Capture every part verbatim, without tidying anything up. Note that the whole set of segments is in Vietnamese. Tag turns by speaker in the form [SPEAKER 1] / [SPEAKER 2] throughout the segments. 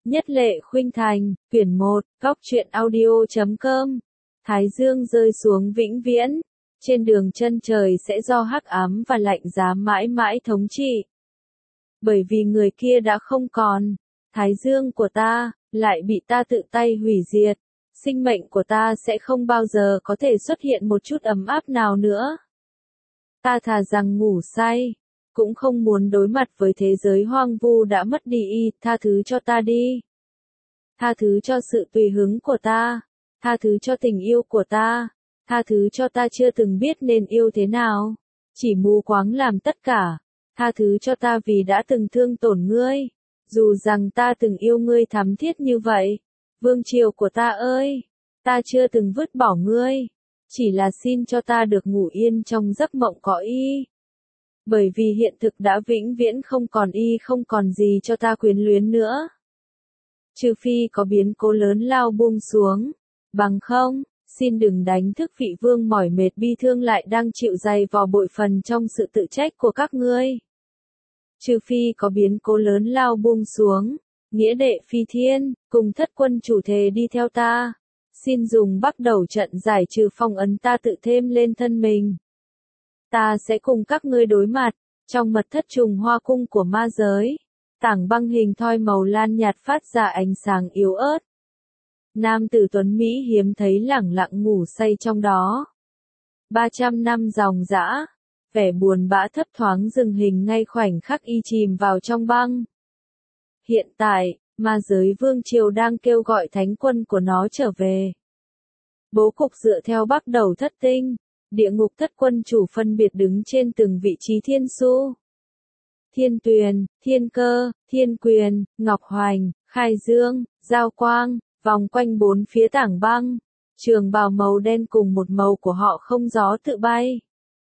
[SPEAKER 1] Nhất Lệ Khuynh Thành, quyển một, góc truyện audio chấm com. Thái dương rơi xuống vĩnh viễn, trên đường chân trời sẽ do hắc ám và lạnh giá mãi mãi thống trị. Bởi vì người kia đã không còn, thái dương của ta, lại bị ta tự tay hủy diệt, sinh mệnh của ta sẽ không bao giờ có thể xuất hiện một chút ấm áp nào nữa. Ta thà rằng ngủ say, cũng không muốn đối mặt với thế giới hoang vu đã mất đi, tha thứ cho ta đi. Tha thứ cho sự tùy hứng của ta, tha thứ cho tình yêu của ta, tha thứ cho ta chưa từng biết nên yêu thế nào, chỉ mù quáng làm tất cả, tha thứ cho ta vì đã từng thương tổn ngươi, dù rằng ta từng yêu ngươi thắm thiết như vậy. Vương triều của ta ơi, ta chưa từng vứt bỏ ngươi, chỉ là xin cho ta được ngủ yên trong giấc mộng có y. Bởi vì hiện thực đã vĩnh viễn không còn y, không còn gì cho ta quyến luyến nữa. Trừ phi có biến cố lớn lao buông xuống, bằng không, xin đừng đánh thức vị vương mỏi mệt bi thương lại đang chịu dày vò bội phần trong sự tự trách của các ngươi. Trừ phi có biến cố lớn lao buông xuống, nghĩa đệ phi thiên, cùng thất quân chủ thề đi theo ta, xin dùng bắt đầu trận giải trừ phong ấn ta tự thêm lên thân mình. Ta sẽ cùng các ngươi đối mặt, trong mật thất trùng hoa cung của ma giới. Tảng băng hình thoi màu lan nhạt phát ra ánh sáng yếu ớt. Nam tử tuấn Mỹ hiếm thấy lẳng lặng ngủ say trong đó. ba trăm năm dòng dã, vẻ buồn bã thấp thoáng dừng hình ngay khoảnh khắc y chìm vào trong băng. Hiện tại, ma giới vương triều đang kêu gọi thánh quân của nó trở về. Bố cục dựa theo bắt đầu thất tinh, địa ngục thất quân chủ phân biệt đứng trên từng vị trí thiên su. Thiên Tuyền, Thiên Cơ, Thiên Quyền, Ngọc Hoành, Khai Dương, Giao Quang, vòng quanh bốn phía tảng băng, trường bào màu đen cùng một màu của họ không gió tự bay.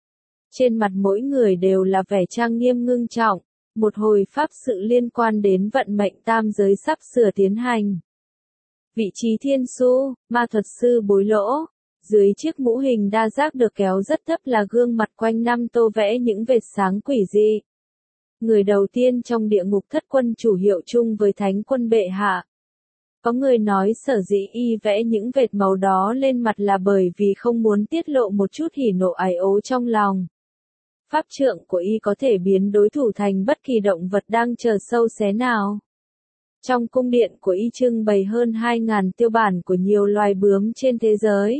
[SPEAKER 1] Trên mặt mỗi người đều là vẻ trang nghiêm ngưng trọng, một hồi pháp sự liên quan đến vận mệnh tam giới sắp sửa tiến hành. Vị trí thiên su, ma thuật sư bối lỗ, dưới chiếc mũ hình đa giác được kéo rất thấp là gương mặt quanh năm tô vẽ những vệt sáng quỷ dị. Người đầu tiên trong địa ngục thất quân chủ hiệu chung với thánh quân bệ hạ. Có người nói sở dĩ y vẽ những vệt màu đó lên mặt là bởi vì không muốn tiết lộ một chút hỉ nộ ái ố trong lòng. Pháp trượng của y có thể biến đối thủ thành bất kỳ động vật đang chờ sâu xé nào. Trong cung điện của y trưng bày hơn hai nghìn tiêu bản của nhiều loài bướm trên thế giới.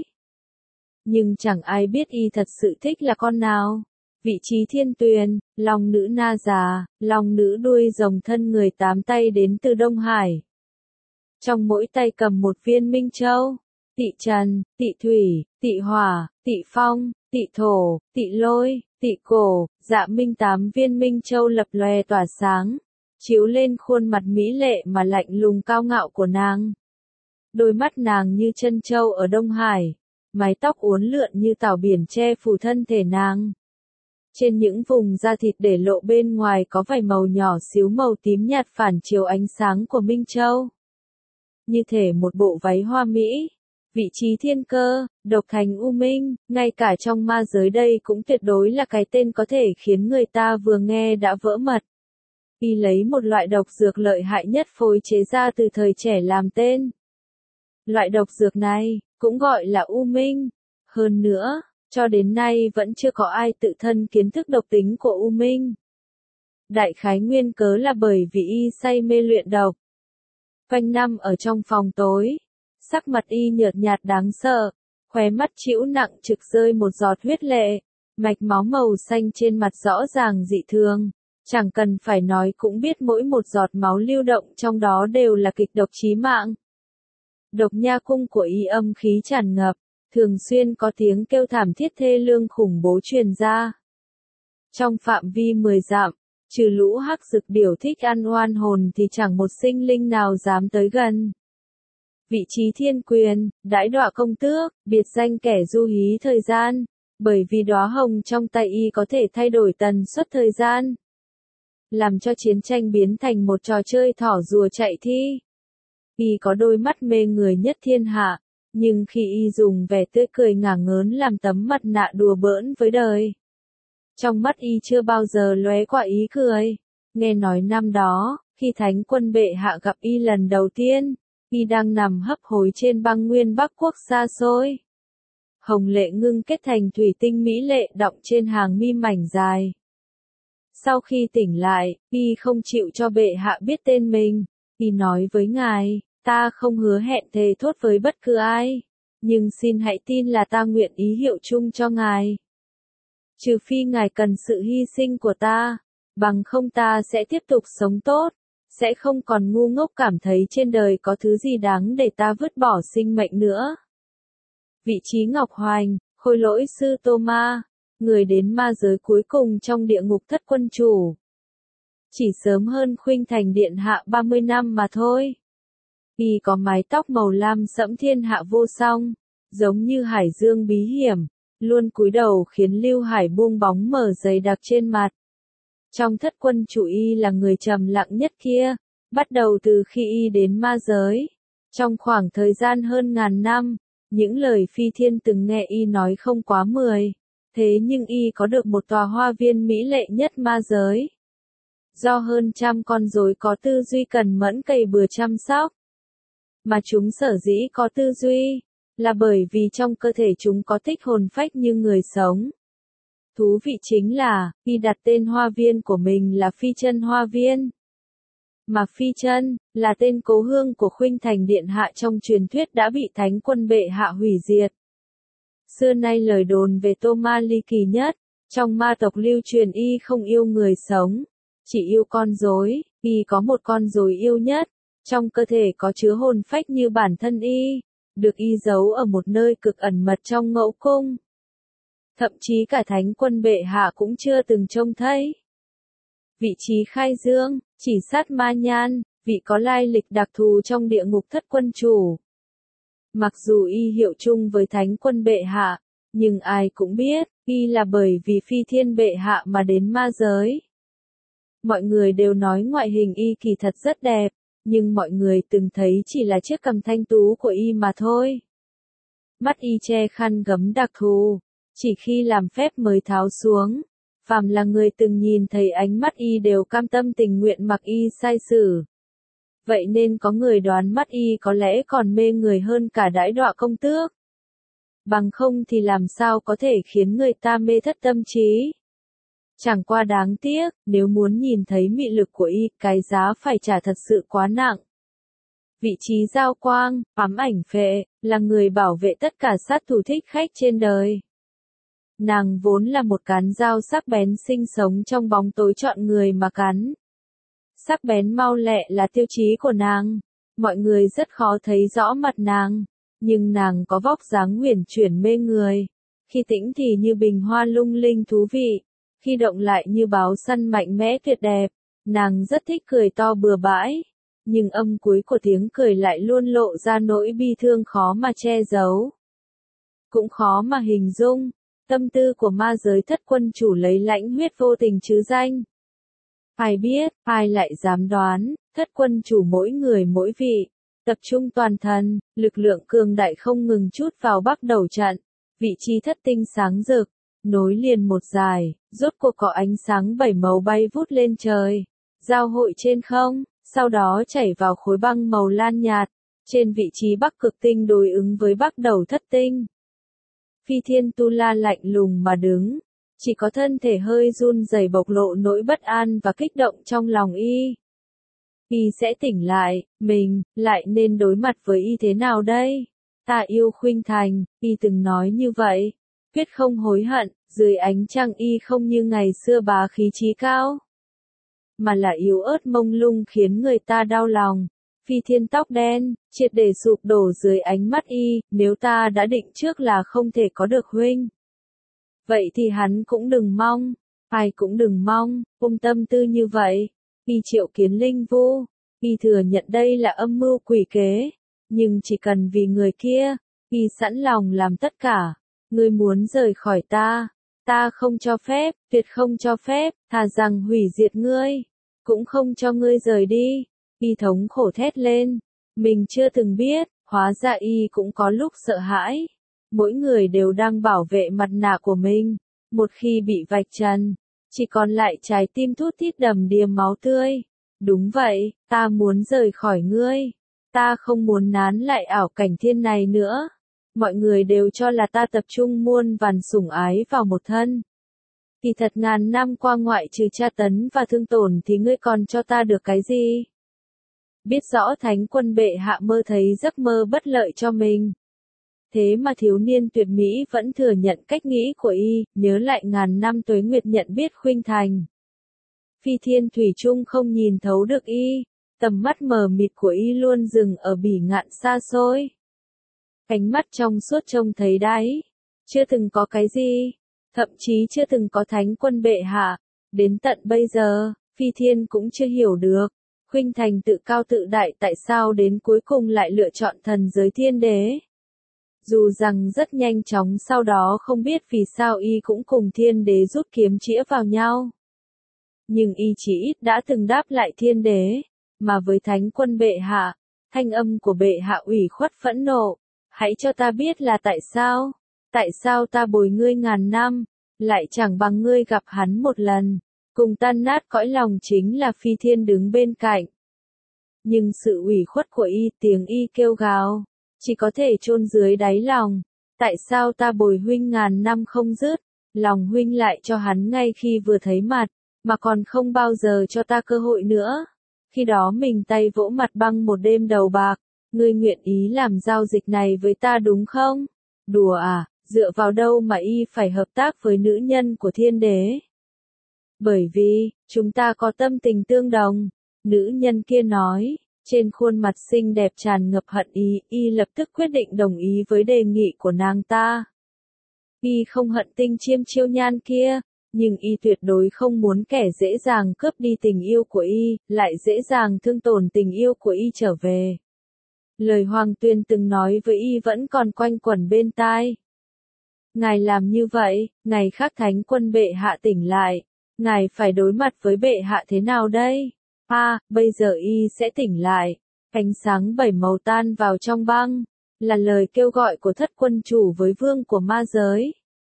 [SPEAKER 1] Nhưng chẳng ai biết y thật sự thích là con nào. Vị trí thiên tuyền, long nữ na già, long nữ đuôi rồng thân người tám tay đến từ Đông Hải. Trong mỗi tay cầm một viên minh châu, tị trần, tị thủy, tị hỏa, tị phong, tị thổ, tị lôi, tị cổ, dạ minh tám viên minh châu lập lòe tỏa sáng, chiếu lên khuôn mặt mỹ lệ mà lạnh lùng cao ngạo của nàng. Đôi mắt nàng như chân châu ở Đông Hải, mái tóc uốn lượn như tảo biển che phủ thân thể nàng. Trên những vùng da thịt để lộ bên ngoài có vài màu nhỏ xíu màu tím nhạt phản chiếu ánh sáng của Minh Châu. Như thể một bộ váy hoa mỹ. Vị trí thiên cơ, độc thành u minh, ngay cả trong ma giới đây cũng tuyệt đối là cái tên có thể khiến người ta vừa nghe đã vỡ mật. Y lấy một loại độc dược lợi hại nhất phối chế ra từ thời trẻ làm tên. Loại độc dược này, cũng gọi là u minh. Hơn nữa, cho đến nay vẫn chưa có ai tự thân kiến thức độc tính của u minh. Đại khái nguyên cớ là bởi vì y say mê luyện độc. Quanh năm ở trong phòng tối, sắc mặt y nhợt nhạt đáng sợ, khóe mắt trĩu nặng trực rơi một giọt huyết lệ, mạch máu màu xanh trên mặt rõ ràng dị thường, chẳng cần phải nói cũng biết mỗi một giọt máu lưu động trong đó đều là kịch độc chí mạng. Độc nha cung của y âm khí tràn ngập, thường xuyên có tiếng kêu thảm thiết thê lương khủng bố truyền ra. Trong phạm vi mười dặm, trừ lũ hắc dực điểu thích ăn oan hồn thì chẳng một sinh linh nào dám tới gần. Vị trí thiên quyền, đãi đọa công tước, biệt danh kẻ du hí thời gian, bởi vì đóa hồng trong tay y có thể thay đổi tần suất thời gian, làm cho chiến tranh biến thành một trò chơi thỏ rùa chạy thi. Y có đôi mắt mê người nhất thiên hạ, nhưng khi y dùng vẻ tươi cười ngả ngớn làm tấm mặt nạ đùa bỡn với đời, trong mắt y chưa bao giờ lóe qua ý cười. Nghe nói năm đó, Khi Thánh quân bệ hạ gặp y lần đầu tiên, y đang nằm hấp hối trên băng nguyên Bắc Quốc xa xôi. Hồng lệ ngưng kết thành thủy tinh mỹ lệ đọng trên hàng mi mảnh dài. Sau khi tỉnh lại, y không chịu cho bệ hạ biết tên mình. Y nói với ngài, ta không hứa hẹn thề thốt với bất cứ ai, nhưng xin hãy tin là ta nguyện ý hiệu chung cho ngài. Trừ phi ngài cần sự hy sinh của ta, bằng không ta sẽ tiếp tục sống tốt, sẽ không còn ngu ngốc cảm thấy trên đời có thứ gì đáng để ta vứt bỏ sinh mệnh nữa. Vị trí Ngọc Hoành, Khôi Lỗi sư Tô-ma, người đến ma giới cuối cùng trong địa ngục thất quân chủ. Chỉ sớm hơn Khuynh Thành điện hạ ba mươi năm mà thôi. Y có mái tóc màu lam sẫm thiên hạ vô song, giống như hải dương bí hiểm, luôn cúi đầu khiến Lưu Hải buông bóng mờ dày đặc trên mặt. Trong thất quân chủ y là người trầm lặng nhất kia, bắt đầu từ khi y đến ma giới. Trong khoảng thời gian hơn ngàn năm, những lời Phi Thiên từng nghe y nói không quá mười, thế nhưng y có được một tòa hoa viên mỹ lệ nhất ma giới. Do hơn trăm con rối có tư duy cần mẫn cày bừa chăm sóc. Mà chúng sở dĩ có tư duy, là bởi vì trong cơ thể chúng có tích hồn phách như người sống. Thú vị chính là, y đặt tên hoa viên của mình là Phi Chân Hoa Viên. Mà Phi Chân, là tên cố hương của Khuynh Thành điện hạ trong truyền thuyết đã bị Thánh quân bệ hạ hủy diệt. Xưa nay lời đồn về Tô-ma ly kỳ nhất, trong ma tộc lưu truyền y không yêu người sống, chỉ yêu con rối. Y có một con rối yêu nhất, trong cơ thể có chứa hồn phách như bản thân y, được y giấu ở một nơi cực ẩn mật trong ngẫu cung. Thậm chí cả Thánh quân bệ hạ cũng chưa từng trông thấy. Vị trí Khai Dương, chỉ sát ma nhan, vị có lai lịch đặc thù trong địa ngục thất quân chủ. Mặc dù y hiệu chung với Thánh quân bệ hạ, nhưng ai cũng biết, y là bởi vì Phi Thiên bệ hạ mà đến ma giới. Mọi người đều nói ngoại hình y kỳ thật rất đẹp, nhưng mọi người từng thấy chỉ là chiếc cằm thanh tú của y mà thôi. Mắt y che khăn gấm đặc thù, chỉ khi làm phép mới tháo xuống. Phàm là người từng nhìn thấy ánh mắt y đều cam tâm tình nguyện mặc y sai xử. Vậy nên có người đoán mắt y có lẽ còn mê người hơn cả đãi đọa công tước. Bằng không thì làm sao có thể khiến người ta mê thất tâm trí. Chẳng qua đáng tiếc, nếu muốn nhìn thấy mị lực của y, cái giá phải trả thật sự quá nặng. Vị trí Giao Quang, ám ảnh phệ, là người bảo vệ tất cả sát thủ thích khách trên đời. Nàng vốn là một cán dao sắc bén sinh sống trong bóng tối chọn người mà cắn. Sắc bén mau lẹ là tiêu chí của nàng. Mọi người rất khó thấy rõ mặt nàng, nhưng nàng có vóc dáng huyền chuyển mê người. Khi tĩnh thì như bình hoa lung linh thú vị, khi động lại như báo săn mạnh mẽ tuyệt đẹp. Nàng rất thích cười to bừa bãi, nhưng âm cuối của tiếng cười lại luôn lộ ra nỗi bi thương khó mà che giấu. Cũng khó mà hình dung. Tâm tư của ma giới thất quân chủ lấy lãnh huyết vô tình chứ danh. Ai biết, ai lại dám đoán, thất quân chủ mỗi người mỗi vị, tập trung toàn thân, lực lượng cường đại không ngừng trút vào bắc đầu trận, vị trí thất tinh sáng rực, nối liền một dài, rốt cuộc có ánh sáng bảy màu bay vút lên trời, giao hội trên không, sau đó chảy vào khối băng màu lan nhạt, trên vị trí bắc cực tinh đối ứng với bắc đầu thất tinh. Phi Thiên Tu La lạnh lùng mà đứng, chỉ có thân thể hơi run rẩy bộc lộ nỗi bất an và kích động trong lòng y. Y sẽ tỉnh lại, mình, lại nên đối mặt với y thế nào đây? Ta yêu Khuynh Thành, y từng nói như vậy, quyết không hối hận, dưới ánh trăng y không như ngày xưa bá khí trí cao, mà là yếu ớt mông lung khiến người ta đau lòng. Phi Thiên tóc đen, triệt để sụp đổ dưới ánh mắt y, nếu ta đã định trước là không thể có được huynh. Vậy thì hắn cũng đừng mong, ai cũng đừng mong, ôm tâm tư như vậy. Y triệu kiến Linh Vu, y thừa nhận đây là âm mưu quỷ kế, nhưng chỉ cần vì người kia, y sẵn lòng làm tất cả. Ngươi muốn rời khỏi ta, ta không cho phép, tuyệt không cho phép, thà rằng hủy diệt ngươi, cũng không cho ngươi rời đi. Y thống khổ thét lên, mình chưa từng biết, hóa ra y cũng có lúc sợ hãi. Mỗi người đều đang bảo vệ mặt nạ của mình, một khi bị vạch trần, chỉ còn lại trái tim thút thít đầm đìa máu tươi. Đúng vậy, ta muốn rời khỏi ngươi. Ta không muốn nán lại ảo cảnh thiên này nữa. Mọi người đều cho là ta tập trung muôn vàn sủng ái vào một thân. Kỳ thật ngàn năm qua ngoại trừ tra tấn và thương tổn thì ngươi còn cho ta được cái gì? Biết rõ thánh quân bệ hạ mơ thấy giấc mơ bất lợi cho mình. Thế mà thiếu niên tuyệt mỹ vẫn thừa nhận cách nghĩ của y, nhớ lại ngàn năm tuế nguyệt nhận biết khuynh thành. Phi Thiên thủy chung không nhìn thấu được y, tầm mắt mờ mịt của y luôn dừng ở bỉ ngạn xa xôi. Cánh mắt trong suốt trông thấy đáy, chưa từng có cái gì, thậm chí chưa từng có thánh quân bệ hạ. Đến tận bây giờ, Phi Thiên cũng chưa hiểu được, khuynh thành tự cao tự đại tại sao đến cuối cùng lại lựa chọn thần giới thiên đế. Dù rằng rất nhanh chóng sau đó không biết vì sao y cũng cùng thiên đế rút kiếm chĩa vào nhau. Nhưng y chỉ ít đã từng đáp lại thiên đế, mà với thánh quân bệ hạ, thanh âm của bệ hạ ủy khuất phẫn nộ, hãy cho ta biết là tại sao, tại sao ta bồi ngươi ngàn năm, lại chẳng bằng ngươi gặp hắn một lần, cùng tan nát cõi lòng chính là Phi Thiên đứng bên cạnh. Nhưng sự ủy khuất của y, tiếng y kêu gào, chỉ có thể chôn dưới đáy lòng, tại sao ta bồi huynh ngàn năm không dứt, lòng huynh lại cho hắn ngay khi vừa thấy mặt, mà còn không bao giờ cho ta cơ hội nữa. Khi đó mình tay vỗ mặt băng một đêm đầu bạc, ngươi nguyện ý làm giao dịch này với ta đúng không? Đùa à, dựa vào đâu mà y phải hợp tác với nữ nhân của thiên đế? Bởi vì, chúng ta có tâm tình tương đồng, nữ nhân kia nói, trên khuôn mặt xinh đẹp tràn ngập hận ý, y lập tức quyết định đồng ý với đề nghị của nàng ta. Y không hận Tinh Chiêm Chiêu Nhan kia, nhưng y tuyệt đối không muốn kẻ dễ dàng cướp đi tình yêu của y, lại dễ dàng thương tổn tình yêu của y trở về. Lời Hoàng Tuyên từng nói với y vẫn còn quanh quẩn bên tai. Ngài làm như vậy, ngày khác thánh quân bệ hạ tỉnh lại, ngài phải đối mặt với bệ hạ thế nào đây? À, bây giờ y sẽ tỉnh lại. Ánh sáng bảy màu tan vào trong băng, là lời kêu gọi của thất quân chủ với vương của ma giới.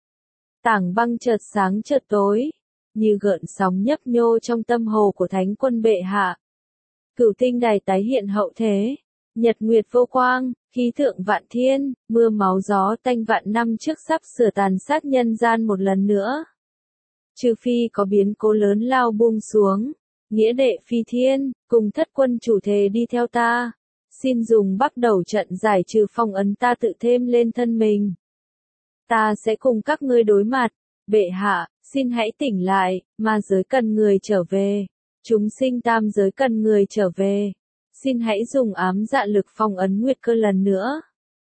[SPEAKER 1] Tảng băng chợt sáng chợt tối, như gợn sóng nhấp nhô trong tâm hồ của thánh quân bệ hạ. Cửu tinh đài tái hiện hậu thế, nhật nguyệt vô quang, khí tượng vạn thiên, mưa máu gió tanh vạn năm trước sắp sửa tàn sát nhân gian một lần nữa. Trừ phi có biến cố lớn lao buông xuống, nghĩa đệ Phi Thiên, cùng thất quân chủ thề đi theo ta, xin dùng bắt đầu trận giải trừ phong ấn ta tự thêm lên thân mình. Ta sẽ cùng các ngươi đối mặt, bệ hạ, xin hãy tỉnh lại, ma giới cần người trở về, chúng sinh tam giới cần người trở về, xin hãy dùng ám dạ lực phong ấn nguyệt cơ lần nữa.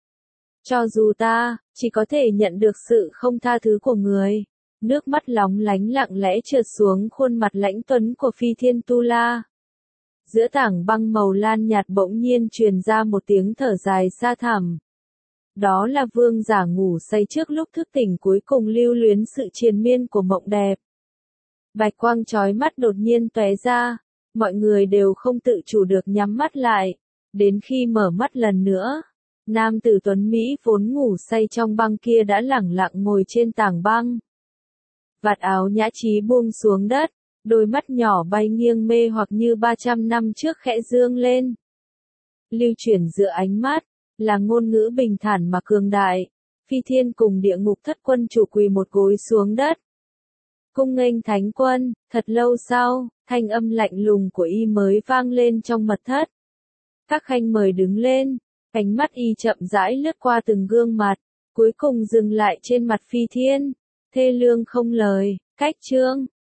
[SPEAKER 1] Cho dù ta, chỉ có thể nhận được sự không tha thứ của người. Nước mắt lóng lánh lặng lẽ trượt xuống khuôn mặt lãnh tuấn của Phi Thiên Tu La. Giữa tảng băng màu lan nhạt bỗng nhiên truyền ra một tiếng thở dài xa thẳm. Đó là vương giả ngủ say trước lúc thức tỉnh cuối cùng lưu luyến sự triền miên của mộng đẹp. Bạch quang chói mắt đột nhiên tóe ra, mọi người đều không tự chủ được nhắm mắt lại. Đến khi mở mắt lần nữa, nam tử tuấn Mỹ vốn ngủ say trong băng kia đã lẳng lặng ngồi trên tảng băng. Vạt áo nhã trí buông xuống đất, đôi mắt nhỏ bay nghiêng mê hoặc như ba trăm năm trước khẽ dương lên. Lưu chuyển giữa ánh mắt, là ngôn ngữ bình thản mà cường đại. Phi Thiên cùng địa ngục thất quân chủ quỳ một gối xuống đất. Cung nghênh thánh quân, thật lâu sau, thanh âm lạnh lùng của y mới vang lên trong mật thất. Các khanh mời đứng lên, ánh mắt y chậm rãi lướt qua từng gương mặt, cuối cùng dừng lại trên mặt Phi Thiên. Thê lương không lời, cách chương.